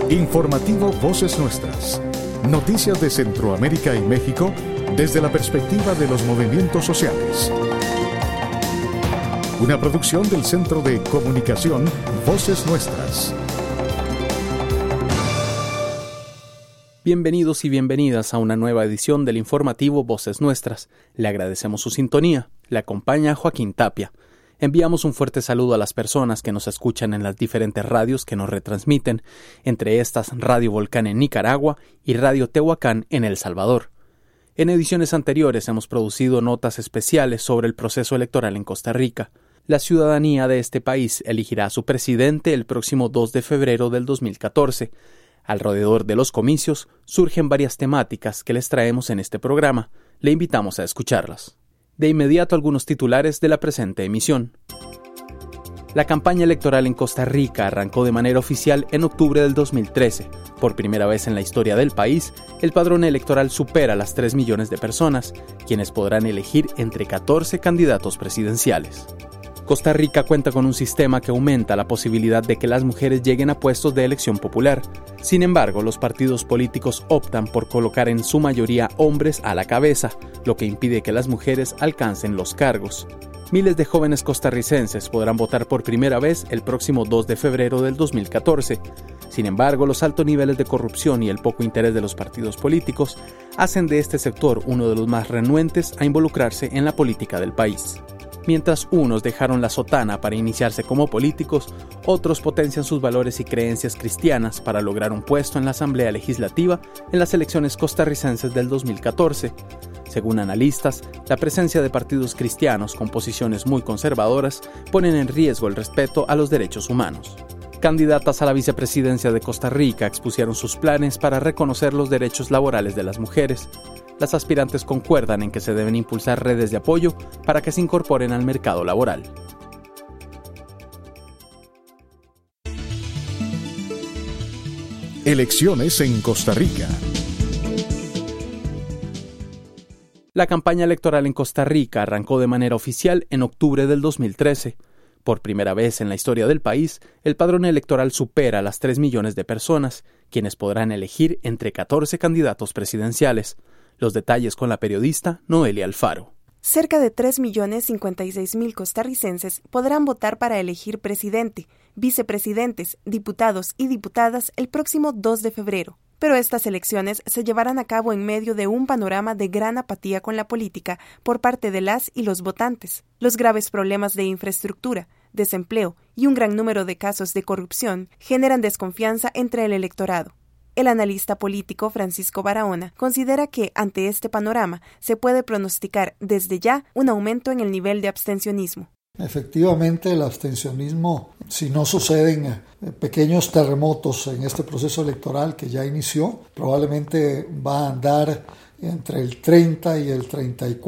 Informativo Voces Nuestras. Noticias de Centroamérica y México desde la perspectiva de los movimientos sociales. Una producción del Centro de Comunicación Voces Nuestras. Bienvenidos y bienvenidas a una nueva edición del informativo Voces Nuestras. Le agradecemos su sintonía. Le acompaña Joaquín Tapia. Enviamos un fuerte saludo a las personas que nos escuchan en las diferentes radios que nos retransmiten, entre estas Radio Volcán en Nicaragua y Radio Tehuacán en El Salvador. En ediciones anteriores hemos producido notas especiales sobre el proceso electoral en Costa Rica. La ciudadanía de este país elegirá a su presidente el próximo 2 de febrero del 2014. Alrededor de los comicios surgen varias temáticas que les traemos en este programa. Le invitamos a escucharlas. De inmediato algunos titulares de la presente emisión. La campaña electoral en Costa Rica arrancó de manera oficial en octubre del 2013. Por primera vez en la historia del país, el padrón electoral supera las 3 millones de personas, quienes podrán elegir entre 14 candidatos presidenciales. Costa Rica cuenta con un sistema que aumenta la posibilidad de que las mujeres lleguen a puestos de elección popular. Sin embargo, los partidos políticos optan por colocar en su mayoría hombres a la cabeza, lo que impide que las mujeres alcancen los cargos. Miles de jóvenes costarricenses podrán votar por primera vez el próximo 2 de febrero del 2014. Sin embargo, los altos niveles de corrupción y el poco interés de los partidos políticos hacen de este sector uno de los más renuentes a involucrarse en la política del país. Mientras unos dejaron la sotana para iniciarse como políticos, otros potencian sus valores y creencias cristianas para lograr un puesto en la Asamblea Legislativa en las elecciones costarricenses del 2014. Según analistas, la presencia de partidos cristianos con posiciones muy conservadoras ponen en riesgo el respeto a los derechos humanos. Candidatas a la vicepresidencia de Costa Rica expusieron sus planes para reconocer los derechos laborales de las mujeres. Las aspirantes concuerdan en que se deben impulsar redes de apoyo para que se incorporen al mercado laboral. Elecciones en Costa Rica. La campaña electoral en Costa Rica arrancó de manera oficial en octubre del 2013. Por primera vez en la historia del país, el padrón electoral supera las 3 millones de personas, quienes podrán elegir entre 14 candidatos presidenciales. Los detalles con la periodista Noelia Alfaro. Cerca de 3.056.000 costarricenses podrán votar para elegir presidente, vicepresidentes, diputados y diputadas el próximo 2 de febrero. Pero estas elecciones se llevarán a cabo en medio de un panorama de gran apatía con la política por parte de las y los votantes. Los graves problemas de infraestructura, desempleo y un gran número de casos de corrupción generan desconfianza entre el electorado. El analista político Francisco Barahona considera que, ante este panorama, se puede pronosticar desde ya un aumento en el nivel de abstencionismo. Efectivamente, el abstencionismo, si no suceden pequeños terremotos en este proceso electoral que ya inició, probablemente va a andar entre el 30 y el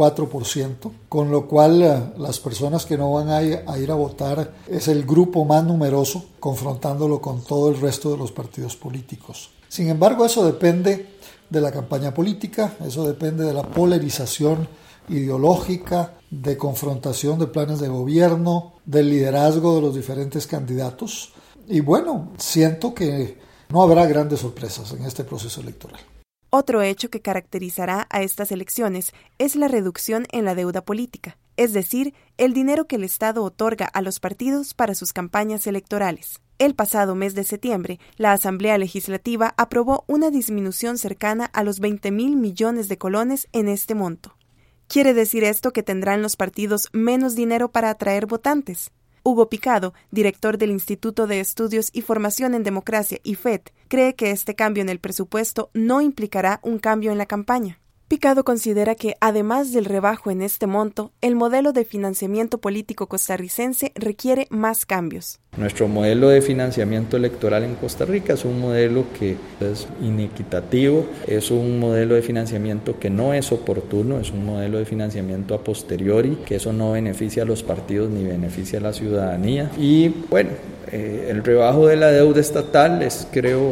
34%, con lo cual las personas que no van a ir a votar es el grupo más numeroso, confrontándolo con todo el resto de los partidos políticos. Sin embargo, eso depende de la campaña política, eso depende de la polarización ideológica, de confrontación de planes de gobierno, del liderazgo de los diferentes candidatos. Y bueno, siento que no habrá grandes sorpresas en este proceso electoral. Otro hecho que caracterizará a estas elecciones es la reducción en la deuda política, es decir, el dinero que el Estado otorga a los partidos para sus campañas electorales. El pasado mes de septiembre, la Asamblea Legislativa aprobó una disminución cercana a los 20.000 millones de colones en este monto. ¿Quiere decir esto que tendrán los partidos menos dinero para atraer votantes? Hugo Picado, director del Instituto de Estudios y Formación en Democracia, IFED, cree que este cambio en el presupuesto no implicará un cambio en la campaña. Picado considera que, además del rebajo en este monto, el modelo de financiamiento político costarricense requiere más cambios. Nuestro modelo de financiamiento electoral en Costa Rica es un modelo que es inequitativo, es un modelo de financiamiento que no es oportuno, es un modelo de financiamiento a posteriori, que eso no beneficia a los partidos ni beneficia a la ciudadanía. Y bueno, el rebajo de la deuda estatal es, creo,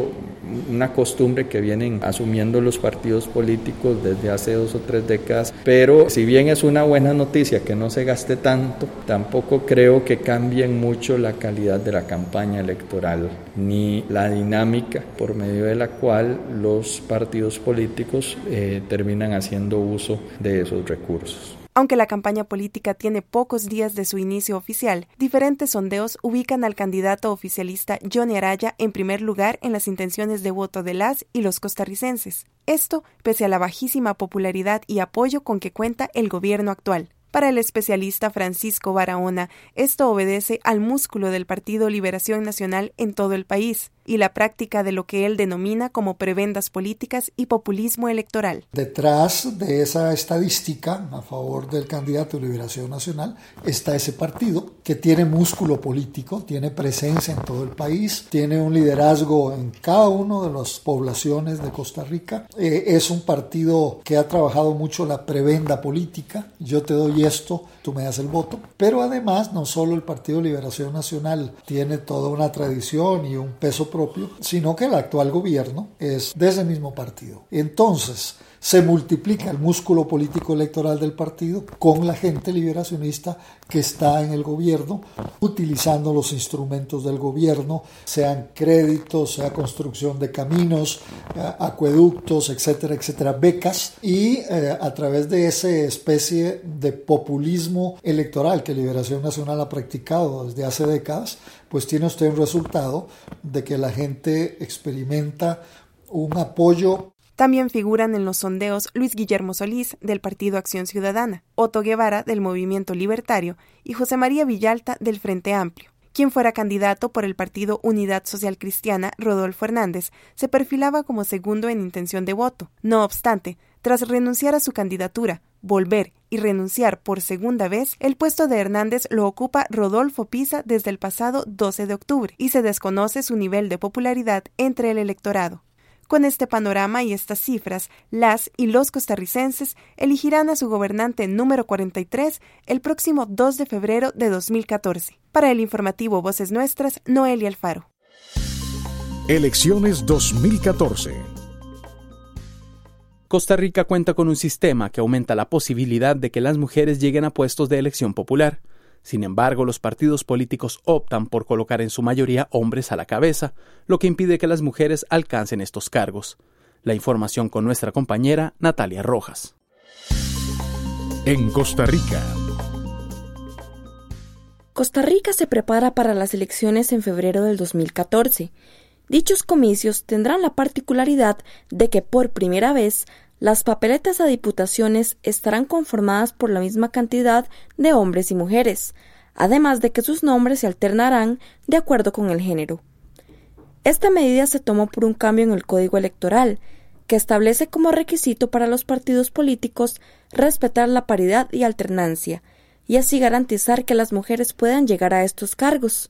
una costumbre que vienen asumiendo los partidos políticos desde hace 2 o 3 décadas, pero si bien es una buena noticia que no se gaste tanto, tampoco creo que cambien mucho la calidad de la campaña electoral ni la dinámica por medio de la cual los partidos políticos terminan haciendo uso de esos recursos. Aunque la campaña política tiene pocos días de su inicio oficial, diferentes sondeos ubican al candidato oficialista Johnny Araya en primer lugar en las intenciones de voto de las y los costarricenses. Esto pese a la bajísima popularidad y apoyo con que cuenta el gobierno actual. Para el especialista Francisco Barahona, esto obedece al músculo del Partido Liberación Nacional en todo el país y la práctica de lo que él denomina como prebendas políticas y populismo electoral. Detrás de esa estadística a favor del candidato de Liberación Nacional está ese partido que tiene músculo político, tiene presencia en todo el país, tiene un liderazgo en cada una de las poblaciones de Costa Rica. Es un partido que ha trabajado mucho la prebenda política. Yo te doy esto, tú me das el voto. Pero además, no solo el Partido Liberación Nacional tiene toda una tradición y un peso propio, sino que el actual gobierno es de ese mismo partido. Entonces, se multiplica el músculo político electoral del partido con la gente liberacionista que está en el gobierno, utilizando los instrumentos del gobierno, sean créditos, sea construcción de caminos, acueductos, etcétera, etcétera, becas, y a través de esa especie de populismo electoral que Liberación Nacional ha practicado desde hace décadas, pues tiene usted un resultado de que la gente experimenta un apoyo. También figuran en los sondeos Luis Guillermo Solís, del Partido Acción Ciudadana, Otto Guevara, del Movimiento Libertario, y José María Villalta, del Frente Amplio. Quien fuera candidato por el partido Unidad Social Cristiana, Rodolfo Hernández, se perfilaba como segundo en intención de voto. No obstante, tras renunciar a su candidatura, volver y renunciar por segunda vez, el puesto de Hernández lo ocupa Rodolfo Pisa desde el pasado 12 de octubre y se desconoce su nivel de popularidad entre el electorado. Con este panorama y estas cifras, las y los costarricenses elegirán a su gobernante número 43 el próximo 2 de febrero de 2014. Para el informativo Voces Nuestras, Noelia Alfaro. Elecciones 2014. Costa Rica cuenta con un sistema que aumenta la posibilidad de que las mujeres lleguen a puestos de elección popular. Sin embargo, los partidos políticos optan por colocar en su mayoría hombres a la cabeza, lo que impide que las mujeres alcancen estos cargos. La información con nuestra compañera Natalia Rojas. En Costa Rica. Costa Rica se prepara para las elecciones en febrero del 2014. Dichos comicios tendrán la particularidad de que por primera vez las papeletas a diputaciones estarán conformadas por la misma cantidad de hombres y mujeres, además de que sus nombres se alternarán de acuerdo con el género. Esta medida se tomó por un cambio en el Código Electoral, que establece como requisito para los partidos políticos respetar la paridad y alternancia, y así garantizar que las mujeres puedan llegar a estos cargos.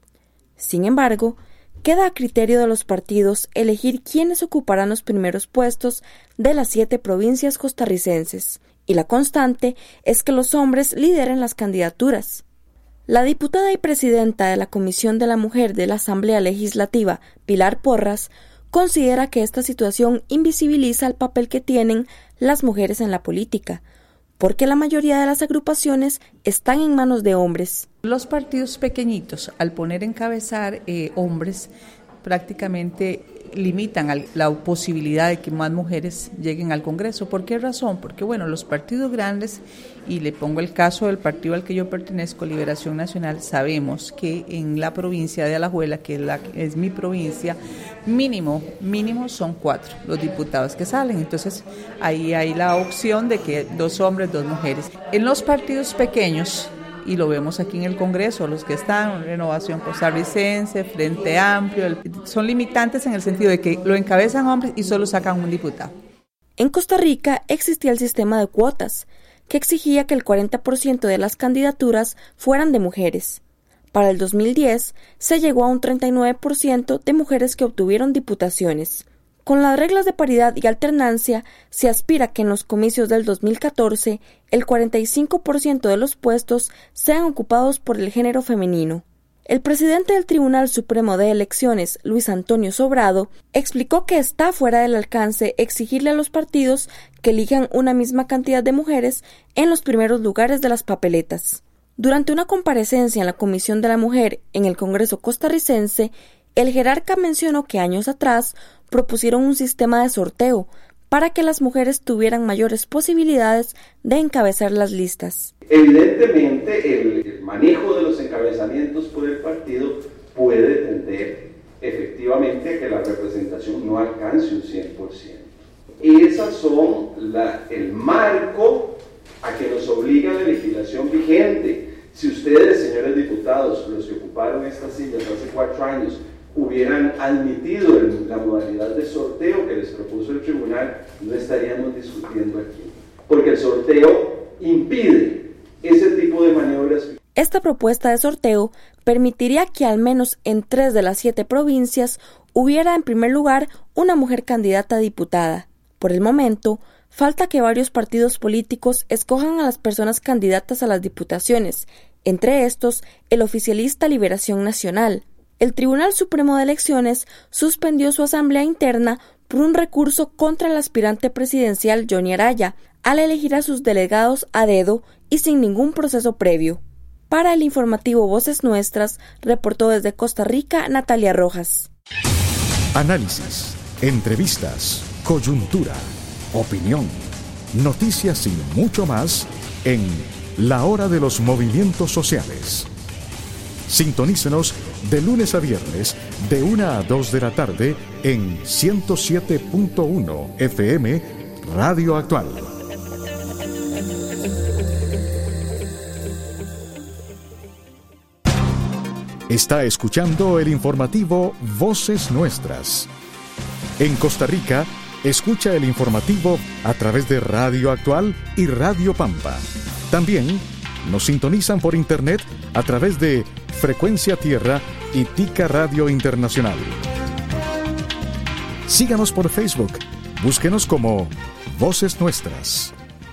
Sin embargo, queda a criterio de los partidos elegir quiénes ocuparán los primeros puestos de las 7 provincias costarricenses, y la constante es que los hombres lideren las candidaturas. La diputada y presidenta de la Comisión de la Mujer de la Asamblea Legislativa, Pilar Porras, considera que esta situación invisibiliza el papel que tienen las mujeres en la política, porque la mayoría de las agrupaciones están en manos de hombres. Los partidos pequeñitos, al poner encabezar hombres, prácticamente limitan la posibilidad de que más mujeres lleguen al Congreso. ¿Por qué razón? Porque los partidos grandes, y le pongo el caso del partido al que yo pertenezco, Liberación Nacional, sabemos que en la provincia de Alajuela, que es mi provincia, mínimo son 4 los diputados que salen. Entonces ahí hay la opción de que 2 hombres, 2 mujeres. En los partidos pequeños, y lo vemos aquí en el Congreso, los que están, Renovación Costarricense, Frente Amplio, son limitantes en el sentido de que lo encabezan hombres y solo sacan un diputado. En Costa Rica existía el sistema de cuotas, que exigía que el 40% de las candidaturas fueran de mujeres. Para el 2010 se llegó a un 39% de mujeres que obtuvieron diputaciones. Con las reglas de paridad y alternancia, se aspira que en los comicios del 2014 el 45% de los puestos sean ocupados por el género femenino. El presidente del Tribunal Supremo de Elecciones, Luis Antonio Sobrado, explicó que está fuera del alcance exigirle a los partidos que elijan una misma cantidad de mujeres en los primeros lugares de las papeletas. Durante una comparecencia en la Comisión de la Mujer en el Congreso costarricense, el jerarca mencionó que años atrás propusieron un sistema de sorteo para que las mujeres tuvieran mayores posibilidades de encabezar las listas. Evidentemente, el manejo de los encabezamientos por el partido puede tender efectivamente a que la representación no alcance un 100%. Esas son el marco a que nos obliga la legislación vigente. Si ustedes, señores diputados, los que ocuparon estas sillas hace 4 años, hubieran admitido la modalidad de sorteo que les propuso el tribunal, no estaríamos discutiendo aquí, porque el sorteo impide ese tipo de maniobras. Esta propuesta de sorteo permitiría que al menos en 3 de las 7 provincias hubiera en primer lugar una mujer candidata a diputada. Por el momento, falta que varios partidos políticos escojan a las personas candidatas a las diputaciones, entre estos el oficialista Liberación Nacional. El Tribunal Supremo de Elecciones suspendió su asamblea interna por un recurso contra el aspirante presidencial Johnny Araya, al elegir a sus delegados a dedo y sin ningún proceso previo. Para el informativo Voces Nuestras, reportó desde Costa Rica Natalia Rojas. Análisis, entrevistas, coyuntura, opinión, noticias y mucho más en La Hora de los Movimientos Sociales. Sintonícenos de lunes a viernes de 1 a 2 de la tarde en 107.1 FM Radio Actual. Está escuchando el informativo Voces Nuestras. En Costa Rica, escucha el informativo a través de Radio Actual y Radio Pampa. También nos sintonizan por internet a través de Frecuencia Tierra y Tica Radio Internacional. Síganos por Facebook. Búsquenos como Voces Nuestras.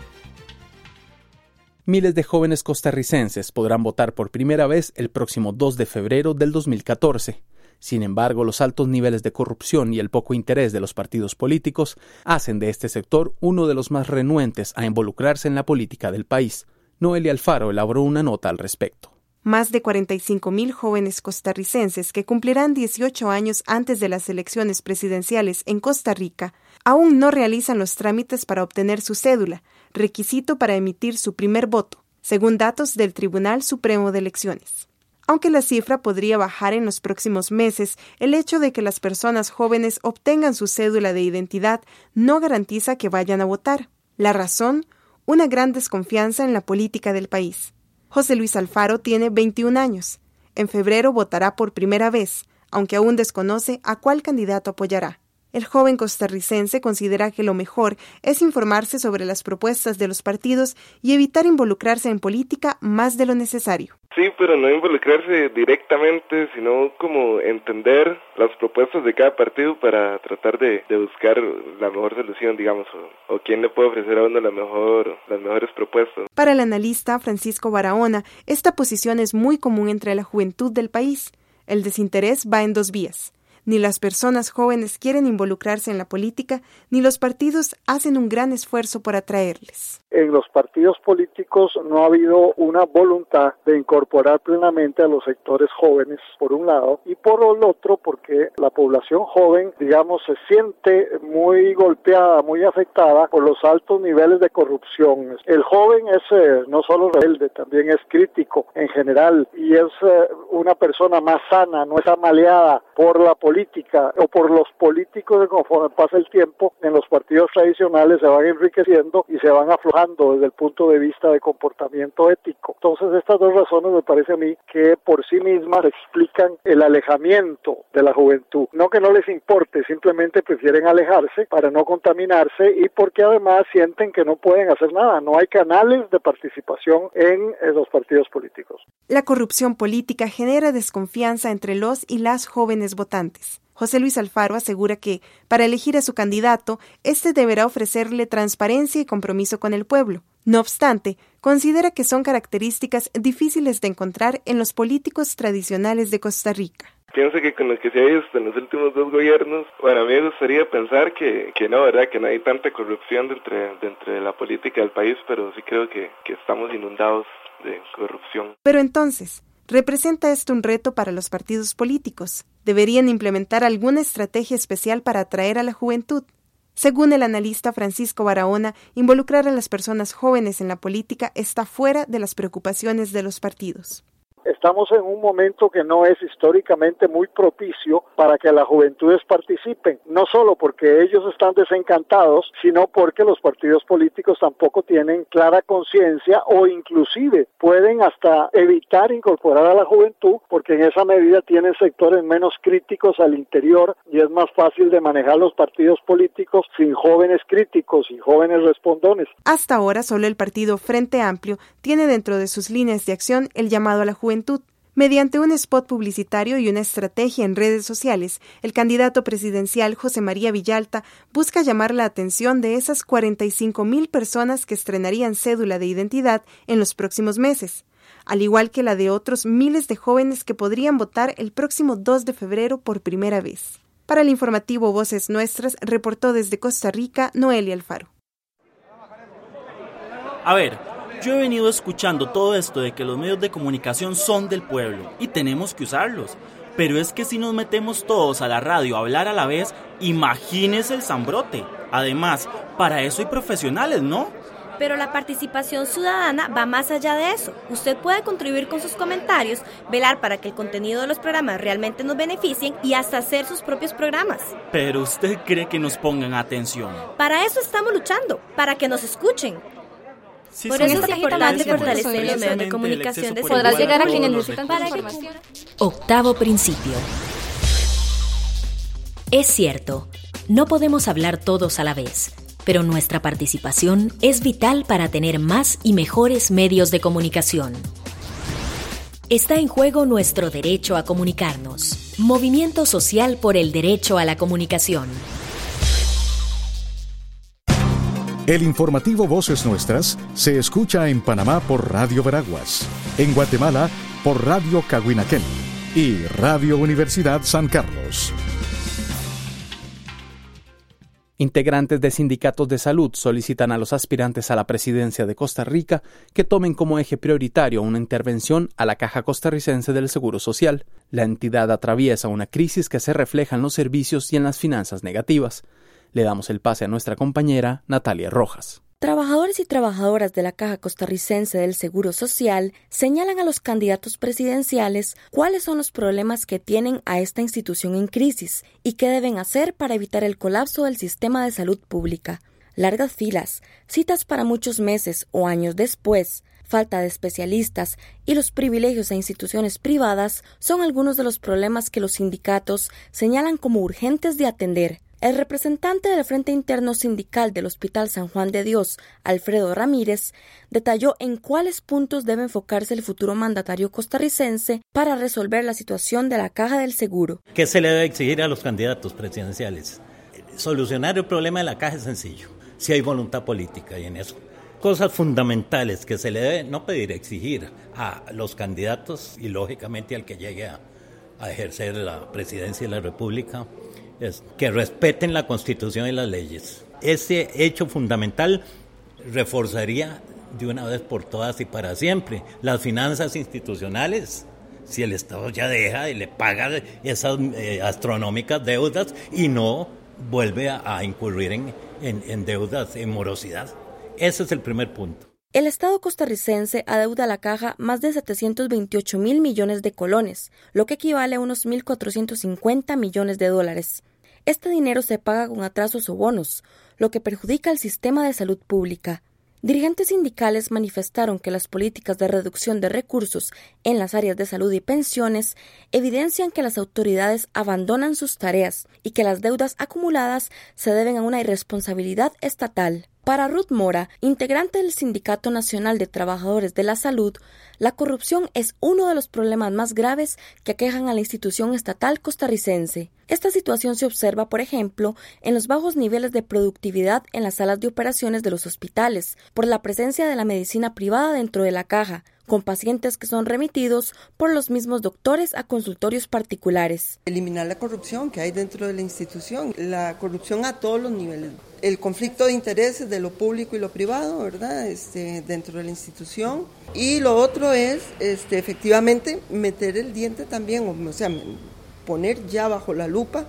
Miles de jóvenes costarricenses podrán votar por primera vez el próximo 2 de febrero del 2014. Sin embargo, los altos niveles de corrupción y el poco interés de los partidos políticos hacen de este sector uno de los más renuentes a involucrarse en la política del país. Noelia Alfaro elaboró una nota al respecto. Más de 45,000 jóvenes costarricenses que cumplirán 18 años antes de las elecciones presidenciales en Costa Rica aún no realizan los trámites para obtener su cédula, requisito para emitir su primer voto, según datos del Tribunal Supremo de Elecciones. Aunque la cifra podría bajar en los próximos meses, el hecho de que las personas jóvenes obtengan su cédula de identidad no garantiza que vayan a votar. La razón, una gran desconfianza en la política del país. José Luis Alfaro tiene 21 años. En febrero votará por primera vez, aunque aún desconoce a cuál candidato apoyará. El joven costarricense considera que lo mejor es informarse sobre las propuestas de los partidos y evitar involucrarse en política más de lo necesario. Sí, pero no involucrarse directamente, sino como entender las propuestas de cada partido para tratar de buscar la mejor solución, digamos, o quién le puede ofrecer a uno las mejores propuestas. Para el analista Francisco Barahona, esta posición es muy común entre la juventud del país. El desinterés va en 2 vías. Ni las personas jóvenes quieren involucrarse en la política, ni los partidos hacen un gran esfuerzo por atraerles. En los partidos políticos no ha habido una voluntad de incorporar plenamente a los sectores jóvenes, por un lado, y por el otro, porque la población joven, digamos, se siente muy golpeada, muy afectada por los altos niveles de corrupción. El joven es no solo rebelde, también es crítico en general, y es una persona más sana, no es amaleada por la política o por los políticos que conforme pasa el tiempo en los partidos tradicionales se van enriqueciendo y se van aflojando desde el punto de vista de comportamiento ético. Entonces estas 2 razones me parece a mí que por sí mismas explican el alejamiento de la juventud. No que no les importe, simplemente prefieren alejarse para no contaminarse y porque además sienten que no pueden hacer nada. No hay canales de participación en los partidos políticos. La corrupción política genera desconfianza entre los y las jóvenes votantes. José Luis Alfaro asegura que, para elegir a su candidato, este deberá ofrecerle transparencia y compromiso con el pueblo. No obstante, considera que son características difíciles de encontrar en los políticos tradicionales de Costa Rica. Pienso que con lo que se ha visto en los últimos 2 gobiernos, bueno, a mí me gustaría pensar que no, ¿verdad? Que no hay tanta corrupción dentro de la política del país, pero sí creo que estamos inundados de corrupción. Pero entonces, ¿representa esto un reto para los partidos políticos? ¿Deberían implementar alguna estrategia especial para atraer a la juventud? Según el analista Francisco Barahona, involucrar a las personas jóvenes en la política está fuera de las preocupaciones de los partidos. Estamos en un momento que no es históricamente muy propicio para que las juventudes participen, no solo porque ellos están desencantados, sino porque los partidos políticos tampoco tienen clara conciencia o inclusive pueden hasta evitar incorporar a la juventud porque en esa medida tienen sectores menos críticos al interior y es más fácil de manejar los partidos políticos sin jóvenes críticos y jóvenes respondones. Hasta ahora solo el partido Frente Amplio tiene dentro de sus líneas de acción el llamado a la juventud. Mediante un spot publicitario y una estrategia en redes sociales, el candidato presidencial José María Villalta busca llamar la atención de esas 45,000 personas que estrenarían cédula de identidad en los próximos meses, al igual que la de otros miles de jóvenes que podrían votar el próximo 2 de febrero por primera vez. Para el informativo Voces Nuestras, reportó desde Costa Rica Noelia Alfaro. A ver, yo he venido escuchando todo esto de que los medios de comunicación son del pueblo y tenemos que usarlos. Pero es que si nos metemos todos a la radio a hablar a la vez, imagínese el zambrote. Además, para eso hay profesionales, ¿no? Pero la participación ciudadana va más allá de eso. Usted puede contribuir con sus comentarios, velar para que el contenido de los programas realmente nos beneficien y hasta hacer sus propios programas. Pero ¿usted cree que nos pongan atención? Para eso estamos luchando, para que nos escuchen. Sí, por eso es importante fortalecer los medios de comunicación. Podrás llegar a quienes necesitan tu información. Octavo principio. Es cierto, no podemos hablar todos a la vez, pero nuestra participación es vital para tener más y mejores medios de comunicación. Está en juego nuestro derecho a comunicarnos. Movimiento Social por el Derecho a la Comunicación. El informativo Voces Nuestras se escucha en Panamá por Radio Veraguas, en Guatemala por Radio Cahuinaquén y Radio Universidad San Carlos. Integrantes de sindicatos de salud solicitan a los aspirantes a la presidencia de Costa Rica que tomen como eje prioritario una intervención a la Caja Costarricense del Seguro Social. La entidad atraviesa una crisis que se refleja en los servicios y en las finanzas negativas. Le damos el pase a nuestra compañera Natalia Rojas. Trabajadores y trabajadoras de la Caja Costarricense del Seguro Social señalan a los candidatos presidenciales cuáles son los problemas que tienen a esta institución en crisis y qué deben hacer para evitar el colapso del sistema de salud pública. Largas filas, citas para muchos meses o años después, falta de especialistas y los privilegios a instituciones privadas son algunos de los problemas que los sindicatos señalan como urgentes de atender. El representante del Frente Interno Sindical del Hospital San Juan de Dios, Alfredo Ramírez, detalló en cuáles puntos debe enfocarse el futuro mandatario costarricense para resolver la situación de la Caja del Seguro. ¿Qué se le debe exigir a los candidatos presidenciales? Solucionar el problema de la Caja es sencillo, si hay voluntad política y en eso. Cosas fundamentales que se le debe no pedir, exigir a los candidatos y lógicamente al que llegue a ejercer la presidencia de la República, es que respeten la Constitución y las leyes. Ese hecho fundamental reforzaría de una vez por todas y para siempre las finanzas institucionales. Si el Estado ya deja y le paga esas astronómicas deudas y no vuelve a incurrir en deudas, en morosidad. Ese es el primer punto. El Estado costarricense adeuda a la Caja más de 728,000 millones de colones, lo que equivale a unos 1.450 millones de dólares. Este dinero se paga con atrasos o bonos, lo que perjudica al sistema de salud pública. Dirigentes sindicales manifestaron que las políticas de reducción de recursos en las áreas de salud y pensiones evidencian que las autoridades abandonan sus tareas y que las deudas acumuladas se deben a una irresponsabilidad estatal. Para Ruth Mora, integrante del Sindicato Nacional de Trabajadores de la Salud, la corrupción es uno de los problemas más graves que aquejan a la institución estatal costarricense. Esta situación se observa, por ejemplo, en los bajos niveles de productividad en las salas de operaciones de los hospitales, por la presencia de la medicina privada dentro de la caja, con pacientes que son remitidos por los mismos doctores a consultorios particulares. Eliminar la corrupción que hay dentro de la institución, la corrupción a todos los niveles. El conflicto de intereses de lo público y lo privado, ¿verdad? Dentro de la institución. Y lo otro es, efectivamente, meter el diente también, o sea, poner ya bajo la lupa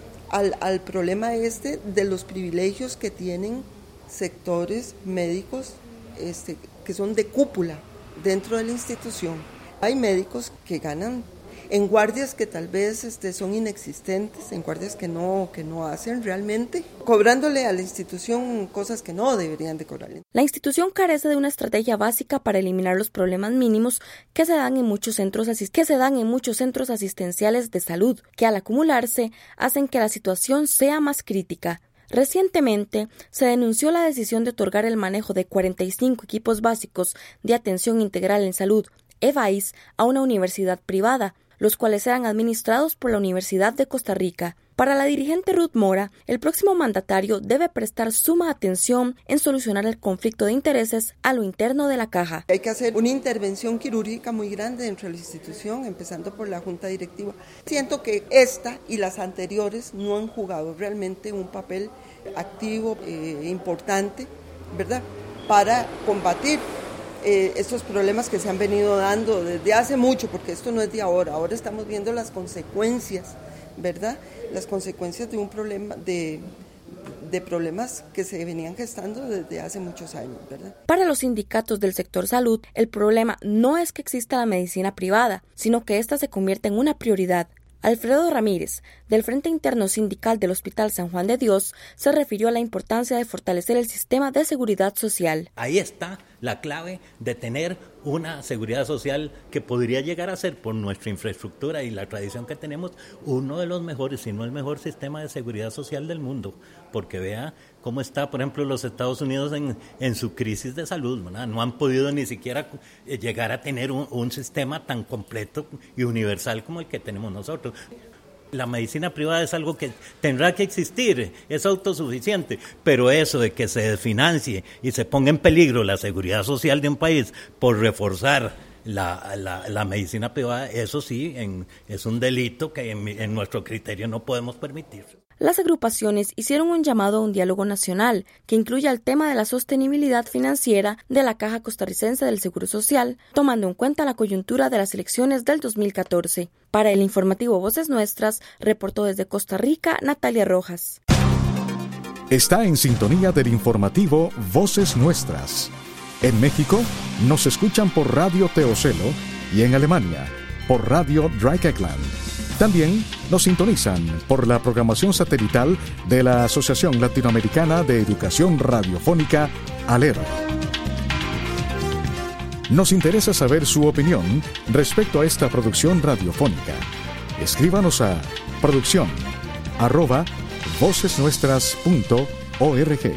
al problema de los privilegios que tienen sectores médicos que son de cúpula dentro de la institución. Hay médicos que ganan en guardias que tal vez son inexistentes, en guardias que no hacen realmente, cobrándole a la institución cosas que no deberían de cobrarle. La institución carece de una estrategia básica para eliminar los problemas mínimos que se dan en muchos centros asistenciales de salud, que al acumularse hacen que la situación sea más crítica. Recientemente se denunció la decisión de otorgar el manejo de 45 equipos básicos de atención integral en salud, EVAIS, a una universidad privada, los cuales eran administrados por la Universidad de Costa Rica. Para la dirigente Ruth Mora, el próximo mandatario debe prestar suma atención en solucionar el conflicto de intereses a lo interno de la caja. Hay que hacer una intervención quirúrgica muy grande dentro de la institución, empezando por la junta directiva. Siento que esta y las anteriores no han jugado realmente un papel activo, importante, ¿verdad?, para combatir estos problemas que se han venido dando desde hace mucho, porque esto no es de ahora estamos viendo las consecuencias, ¿verdad?, las consecuencias de un problema, de problemas que se venían gestando desde hace muchos años, ¿verdad? Para los sindicatos del sector salud, el problema no es que exista la medicina privada, sino que ésta se convierte en una prioridad. Alfredo Ramírez, del Frente Interno Sindical del Hospital San Juan de Dios, se refirió a la importancia de fortalecer el sistema de seguridad social. Ahí está la clave de tener una seguridad social que podría llegar a ser, por nuestra infraestructura y la tradición que tenemos, uno de los mejores, si no el mejor sistema de seguridad social del mundo, porque vea cómo está, por ejemplo, los Estados Unidos en su crisis de salud, ¿verdad? No han podido ni siquiera llegar a tener un sistema tan completo y universal como el que tenemos nosotros. La medicina privada es algo que tendrá que existir, es autosuficiente, pero eso de que se desfinancie y se ponga en peligro la seguridad social de un país por reforzar la medicina privada, eso sí es un delito que en nuestro criterio no podemos permitir. Las agrupaciones hicieron un llamado a un diálogo nacional que incluya el tema de la sostenibilidad financiera de la Caja Costarricense del Seguro Social, tomando en cuenta la coyuntura de las elecciones del 2014. Para el informativo Voces Nuestras, reportó desde Costa Rica Natalia Rojas. Está en sintonía del informativo Voces Nuestras. En México nos escuchan por Radio Teocelo y en Alemania por Radio Dreieckland. También nos sintonizan por la programación satelital de la Asociación Latinoamericana de Educación Radiofónica, ALER. Nos interesa saber su opinión respecto a esta producción radiofónica. Escríbanos a producción@vocesnuestras.org.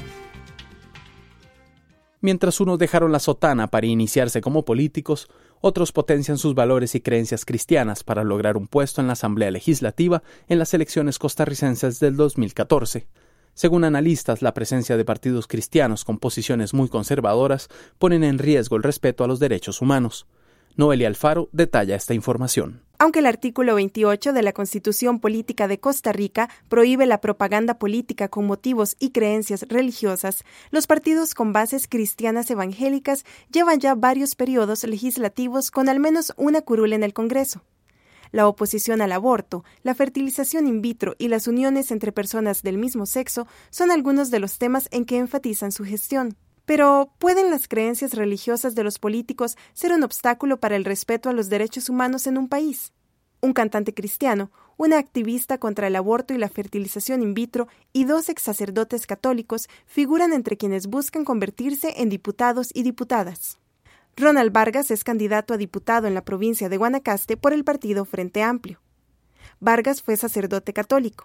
Mientras unos dejaron la sotana para iniciarse como políticos, otros potencian sus valores y creencias cristianas para lograr un puesto en la Asamblea Legislativa en las elecciones costarricenses del 2014. Según analistas, la presencia de partidos cristianos con posiciones muy conservadoras ponen en riesgo el respeto a los derechos humanos. Noelia Alfaro detalla esta información. Aunque el artículo 28 de la Constitución Política de Costa Rica prohíbe la propaganda política con motivos y creencias religiosas, los partidos con bases cristianas evangélicas llevan ya varios periodos legislativos con al menos una curul en el Congreso. La oposición al aborto, la fertilización in vitro y las uniones entre personas del mismo sexo son algunos de los temas en que enfatizan su gestión. Pero, ¿pueden las creencias religiosas de los políticos ser un obstáculo para el respeto a los derechos humanos en un país? Un cantante cristiano, una activista contra el aborto y la fertilización in vitro y 2 exsacerdotes católicos figuran entre quienes buscan convertirse en diputados y diputadas. Ronald Vargas es candidato a diputado en la provincia de Guanacaste por el partido Frente Amplio. Vargas fue sacerdote católico.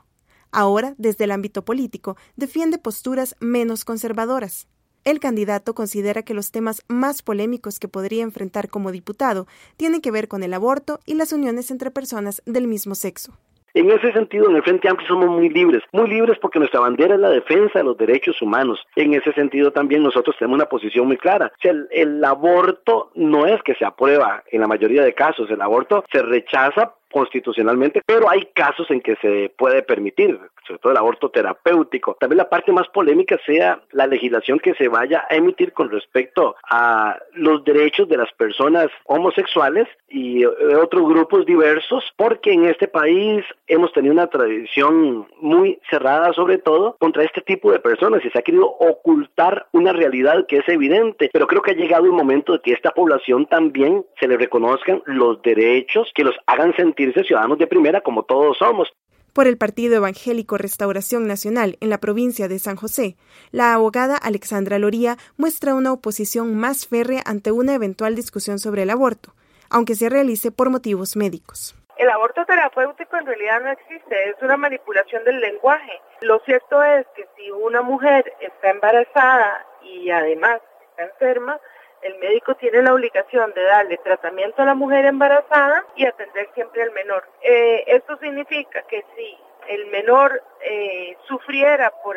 Ahora, desde el ámbito político, defiende posturas menos conservadoras. El candidato considera que los temas más polémicos que podría enfrentar como diputado tienen que ver con el aborto y las uniones entre personas del mismo sexo. En ese sentido, en el Frente Amplio somos muy libres porque nuestra bandera es la defensa de los derechos humanos. En ese sentido también nosotros tenemos una posición muy clara. O sea, el aborto no es que se aprueba en la mayoría de casos, el aborto se rechaza constitucionalmente, pero hay casos en que se puede permitir, sobre todo el aborto terapéutico. También la parte más polémica sea la legislación que se vaya a emitir con respecto a los derechos de las personas homosexuales y otros grupos diversos, porque en este país hemos tenido una tradición muy cerrada, sobre todo contra este tipo de personas, y se ha querido ocultar una realidad que es evidente, pero creo que ha llegado el momento de que a esta población también se le reconozcan los derechos que los hagan sentirse ciudadanos de primera como todos somos. Por el Partido Evangélico Restauración Nacional en la provincia de San José, la abogada Alexandra Loría muestra una oposición más férrea ante una eventual discusión sobre el aborto, aunque se realice por motivos médicos. El aborto terapéutico en realidad no existe, es una manipulación del lenguaje. Lo cierto es que si una mujer está embarazada y además está enferma, el médico tiene la obligación de darle tratamiento a la mujer embarazada y atender siempre al menor. Esto significa que si el menor sufriera por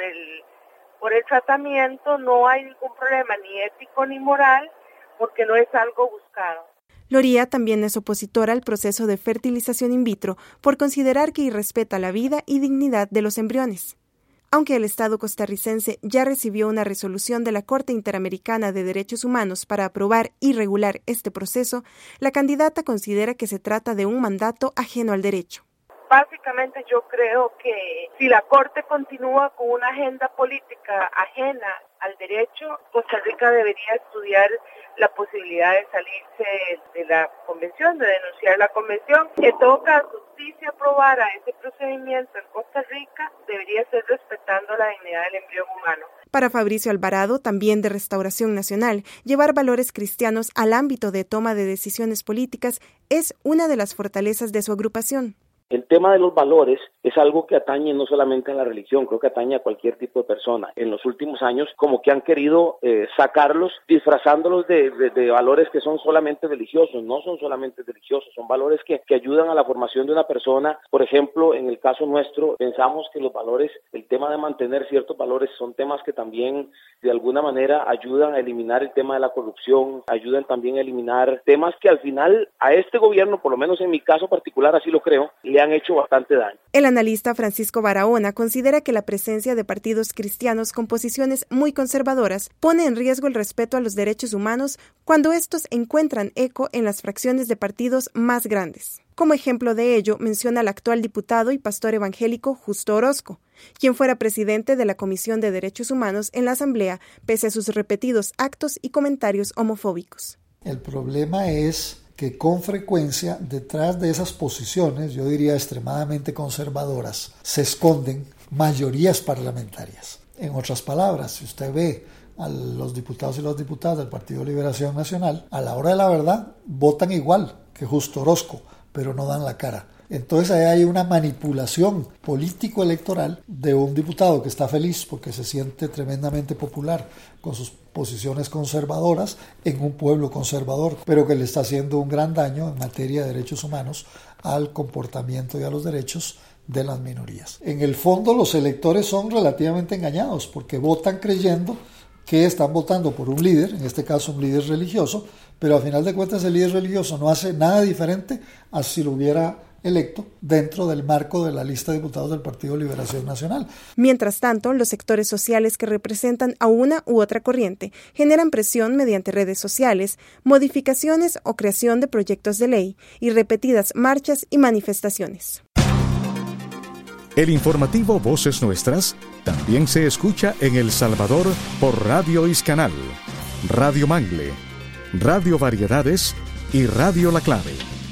el tratamiento, no hay ningún problema ni ético ni moral, porque no es algo buscado. Loría también es opositora al proceso de fertilización in vitro por considerar que irrespeta la vida y dignidad de los embriones. Aunque el Estado costarricense ya recibió una resolución de la Corte Interamericana de Derechos Humanos para aprobar y regular este proceso, la candidata considera que se trata de un mandato ajeno al derecho. Básicamente yo creo que si la Corte continúa con una agenda política ajena al derecho, Costa Rica debería estudiar la posibilidad de salirse de la convención, de denunciar la convención. En todo caso, si se aprobara ese procedimiento en Costa Rica, debería ser respetando la dignidad del embrión humano. Para Fabricio Alvarado, también de Restauración Nacional, llevar valores cristianos al ámbito de toma de decisiones políticas es una de las fortalezas de su agrupación. El tema de los valores es algo que atañe no solamente a la religión, creo que atañe a cualquier tipo de persona. En los últimos años, como que han querido sacarlos, disfrazándolos de valores que son solamente religiosos. No son solamente religiosos, son valores que ayudan a la formación de una persona. Por ejemplo, en el caso nuestro, pensamos que los valores, el tema de mantener ciertos valores, son temas que también de alguna manera ayudan a eliminar el tema de la corrupción, ayudan también a eliminar temas que al final a este gobierno, por lo menos en mi caso particular, así lo creo, le han hecho bastante daño. El analista Francisco Barahona considera que la presencia de partidos cristianos con posiciones muy conservadoras pone en riesgo el respeto a los derechos humanos cuando estos encuentran eco en las fracciones de partidos más grandes. Como ejemplo de ello, menciona al actual diputado y pastor evangélico Justo Orozco, quien fuera presidente de la Comisión de Derechos Humanos en la Asamblea, pese a sus repetidos actos y comentarios homofóbicos. El problema es que con frecuencia detrás de esas posiciones, yo diría extremadamente conservadoras, se esconden mayorías parlamentarias. En otras palabras, si usted ve a los diputados y las diputadas del Partido Liberación Nacional, a la hora de la verdad votan igual que Justo Orozco, pero no dan la cara. Entonces ahí hay una manipulación político-electoral de un diputado que está feliz porque se siente tremendamente popular con sus posiciones conservadoras en un pueblo conservador, pero que le está haciendo un gran daño en materia de derechos humanos al comportamiento y a los derechos de las minorías. En el fondo los electores son relativamente engañados porque votan creyendo que están votando por un líder, en este caso un líder religioso, pero al final de cuentas el líder religioso no hace nada diferente a si lo hubiera electo dentro del marco de la lista de diputados del Partido Liberación Nacional. Mientras tanto, los sectores sociales que representan a una u otra corriente generan presión mediante redes sociales, modificaciones o creación de proyectos de ley y repetidas marchas y manifestaciones. El informativo Voces Nuestras también se escucha en El Salvador por Radio Iscanal, Radio Mangle, Radio Variedades y Radio La Clave.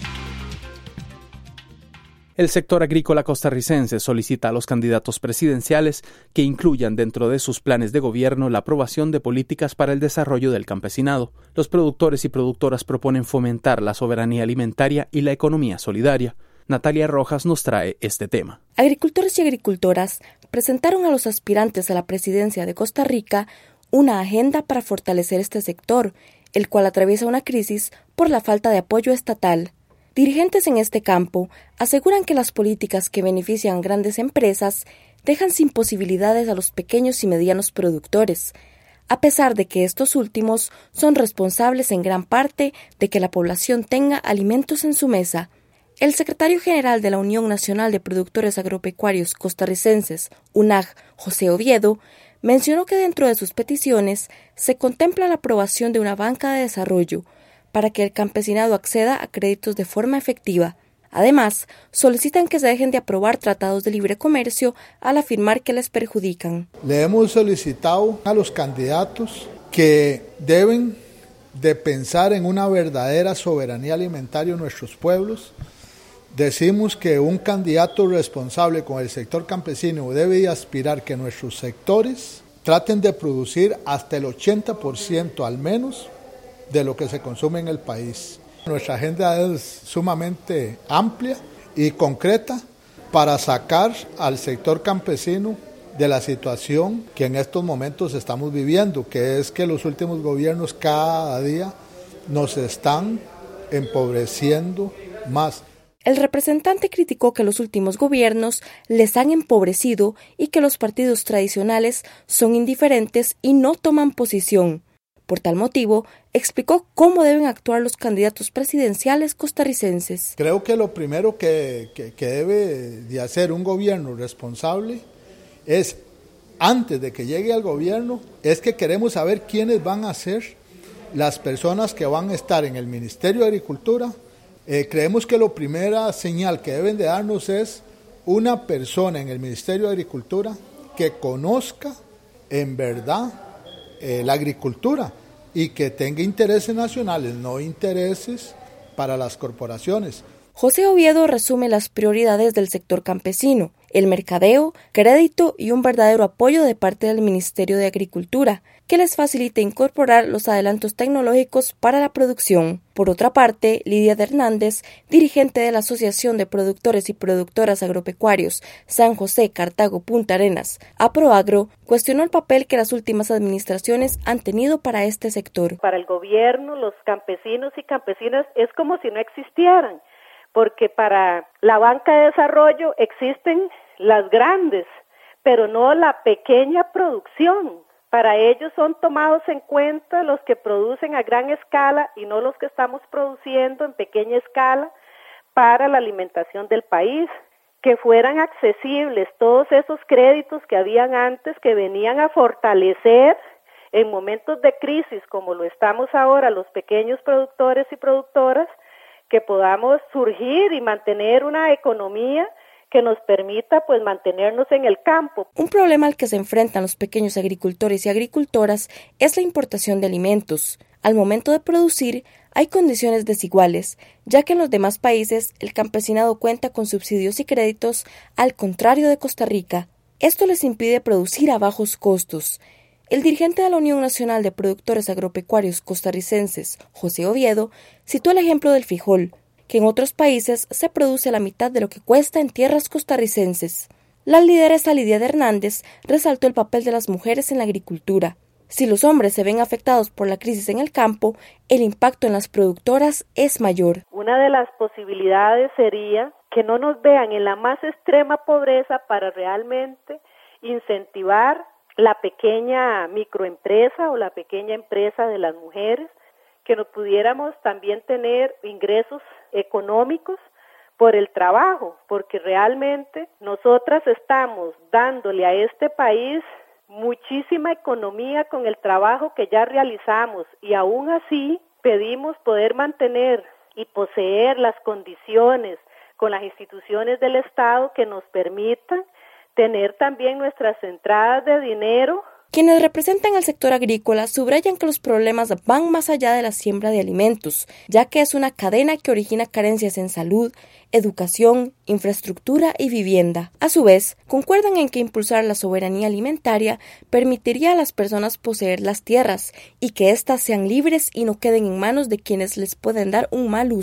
El sector agrícola costarricense solicita a los candidatos presidenciales que incluyan dentro de sus planes de gobierno la aprobación de políticas para el desarrollo del campesinado. Los productores y productoras proponen fomentar la soberanía alimentaria y la economía solidaria. Natalia Rojas nos trae este tema. Agricultores y agricultoras presentaron a los aspirantes a la presidencia de Costa Rica una agenda para fortalecer este sector, el cual atraviesa una crisis por la falta de apoyo estatal. Dirigentes en este campo aseguran que las políticas que benefician a grandes empresas dejan sin posibilidades a los pequeños y medianos productores, a pesar de que estos últimos son responsables en gran parte de que la población tenga alimentos en su mesa. El secretario general de la Unión Nacional de Productores Agropecuarios Costarricenses, UNAG, José Oviedo, mencionó que dentro de sus peticiones se contempla la aprobación de una banca de desarrollo para que el campesinado acceda a créditos de forma efectiva. Además, solicitan que se dejen de aprobar tratados de libre comercio al afirmar que les perjudican. Le hemos solicitado a los candidatos que deben de pensar en una verdadera soberanía alimentaria en nuestros pueblos. Decimos que un candidato responsable con el sector campesino debe de aspirar que nuestros sectores traten de producir hasta el 80% al menos de lo que se consume en el país. Nuestra agenda es sumamente amplia y concreta para sacar al sector campesino de la situación que en estos momentos estamos viviendo, que es que los últimos gobiernos cada día nos están empobreciendo más. El representante criticó que los últimos gobiernos les han empobrecido y que los partidos tradicionales son indiferentes y no toman posición. Por tal motivo, explicó cómo deben actuar los candidatos presidenciales costarricenses. Creo que lo primero que debe de hacer un gobierno responsable es, antes de que llegue al gobierno, es que queremos saber quiénes van a ser las personas que van a estar en el Ministerio de Agricultura. Creemos que la primera señal que deben de darnos es una persona en el Ministerio de Agricultura que conozca en verdad la agricultura y que tenga intereses nacionales, no intereses para las corporaciones. José Oviedo resume las prioridades del sector campesino: el mercadeo, crédito y un verdadero apoyo de parte del Ministerio de Agricultura, que les facilite incorporar los adelantos tecnológicos para la producción. Por otra parte, Lidia de Hernández, dirigente de la Asociación de Productores y Productoras Agropecuarios San José, Cartago, Punta Arenas, APROAGRO, cuestionó el papel que las últimas administraciones han tenido para este sector. Para el gobierno, los campesinos y campesinas es como si no existieran, porque para la banca de desarrollo existen las grandes, pero no la pequeña producción. Para ellos son tomados en cuenta los que producen a gran escala y no los que estamos produciendo en pequeña escala para la alimentación del país. Que fueran accesibles todos esos créditos que habían antes, que venían a fortalecer en momentos de crisis como lo estamos ahora los pequeños productores y productoras, que podamos surgir y mantener una economía que nos permita pues mantenernos en el campo. Un problema al que se enfrentan los pequeños agricultores y agricultoras es la importación de alimentos. Al momento de producir hay condiciones desiguales, ya que en los demás países el campesinado cuenta con subsidios y créditos, al contrario de Costa Rica. Esto les impide producir a bajos costos. El dirigente de la Unión Nacional de Productores Agropecuarios Costarricenses, José Oviedo, citó el ejemplo del frijol, que en otros países se produce a la mitad de lo que cuesta en tierras costarricenses. La lideresa Lidia de Hernández resaltó el papel de las mujeres en la agricultura. Si los hombres se ven afectados por la crisis en el campo, el impacto en las productoras es mayor. Una de las posibilidades sería que no nos vean en la más extrema pobreza para realmente incentivar la pequeña microempresa o la pequeña empresa de las mujeres, que nos pudiéramos también tener ingresos económicos por el trabajo, porque realmente nosotras estamos dándole a este país muchísima economía con el trabajo que ya realizamos y aún así pedimos poder mantener y poseer las condiciones con las instituciones del Estado que nos permitan tener también nuestras entradas de dinero. Quienes representan al sector agrícola subrayan que los problemas van más allá de la siembra de alimentos, ya que es una cadena que origina carencias en salud, educación, infraestructura y vivienda. A su vez, concuerdan en que impulsar la soberanía alimentaria permitiría a las personas poseer las tierras y que éstas sean libres y no queden en manos de quienes les pueden dar un mal uso.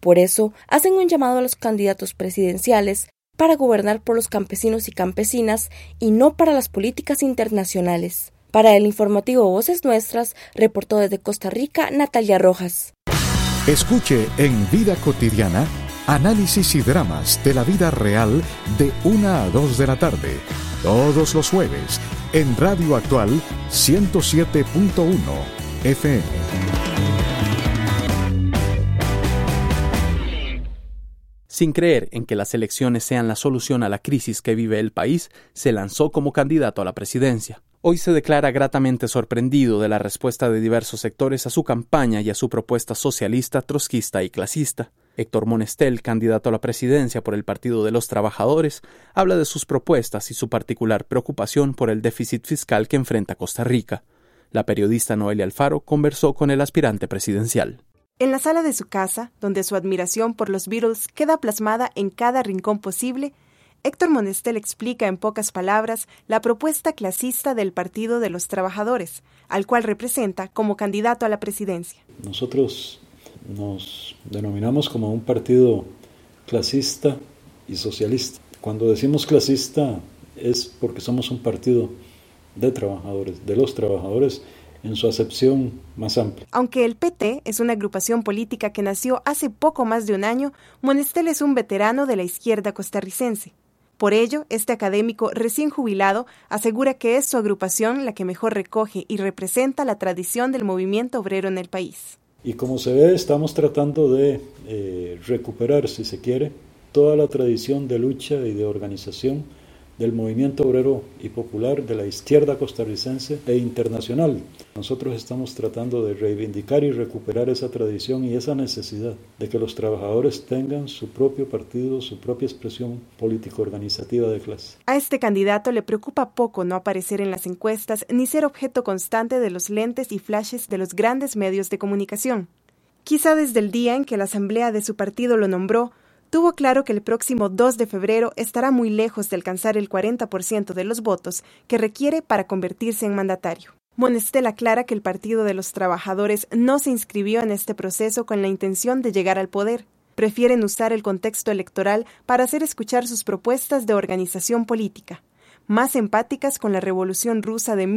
Por eso, hacen un llamado a los candidatos presidenciales para gobernar por los campesinos y campesinas y no para las políticas internacionales. Para el informativo Voces Nuestras, reportó desde Costa Rica Natalia Rojas. Escuche en Vida Cotidiana análisis y dramas de la vida real de 1 a 2 de la tarde, todos los jueves, en Radio Actual 107.1 FM. Sin creer en que las elecciones sean la solución a la crisis que vive el país, se lanzó como candidato a la presidencia. Hoy se declara gratamente sorprendido de la respuesta de diversos sectores a su campaña y a su propuesta socialista, trotskista y clasista. Héctor Monestel, candidato a la presidencia por el Partido de los Trabajadores, habla de sus propuestas y su particular preocupación por el déficit fiscal que enfrenta Costa Rica. La periodista Noelia Alfaro conversó con el aspirante presidencial. En la sala de su casa, donde su admiración por los Beatles queda plasmada en cada rincón posible, Héctor Monestel explica en pocas palabras la propuesta clasista del Partido de los Trabajadores, al cual representa como candidato a la presidencia. Nosotros nos denominamos como un partido clasista y socialista. Cuando decimos clasista es porque somos un partido de trabajadores, de los trabajadores, en su acepción más amplia. Aunque el PT es una agrupación política que nació hace poco más de un año, Monestel es un veterano de la izquierda costarricense. Por ello, este académico recién jubilado asegura que es su agrupación la que mejor recoge y representa la tradición del movimiento obrero en el país. Y como se ve, estamos tratando de recuperar, si se quiere, toda la tradición de lucha y de organización del movimiento obrero y popular de la izquierda costarricense e internacional. Nosotros estamos tratando de reivindicar y recuperar esa tradición y esa necesidad de que los trabajadores tengan su propio partido, su propia expresión político-organizativa de clase. A este candidato le preocupa poco no aparecer en las encuestas ni ser objeto constante de los lentes y flashes de los grandes medios de comunicación. Quizá desde el día en que la asamblea de su partido lo nombró, tuvo claro que el próximo 2 de febrero estará muy lejos de alcanzar el 40% de los votos que requiere para convertirse en mandatario. Monestel aclara que el Partido de los Trabajadores no se inscribió en este proceso con la intención de llegar al poder. Prefieren usar el contexto electoral para hacer escuchar sus propuestas de organización política, más empáticas con la Revolución Rusa de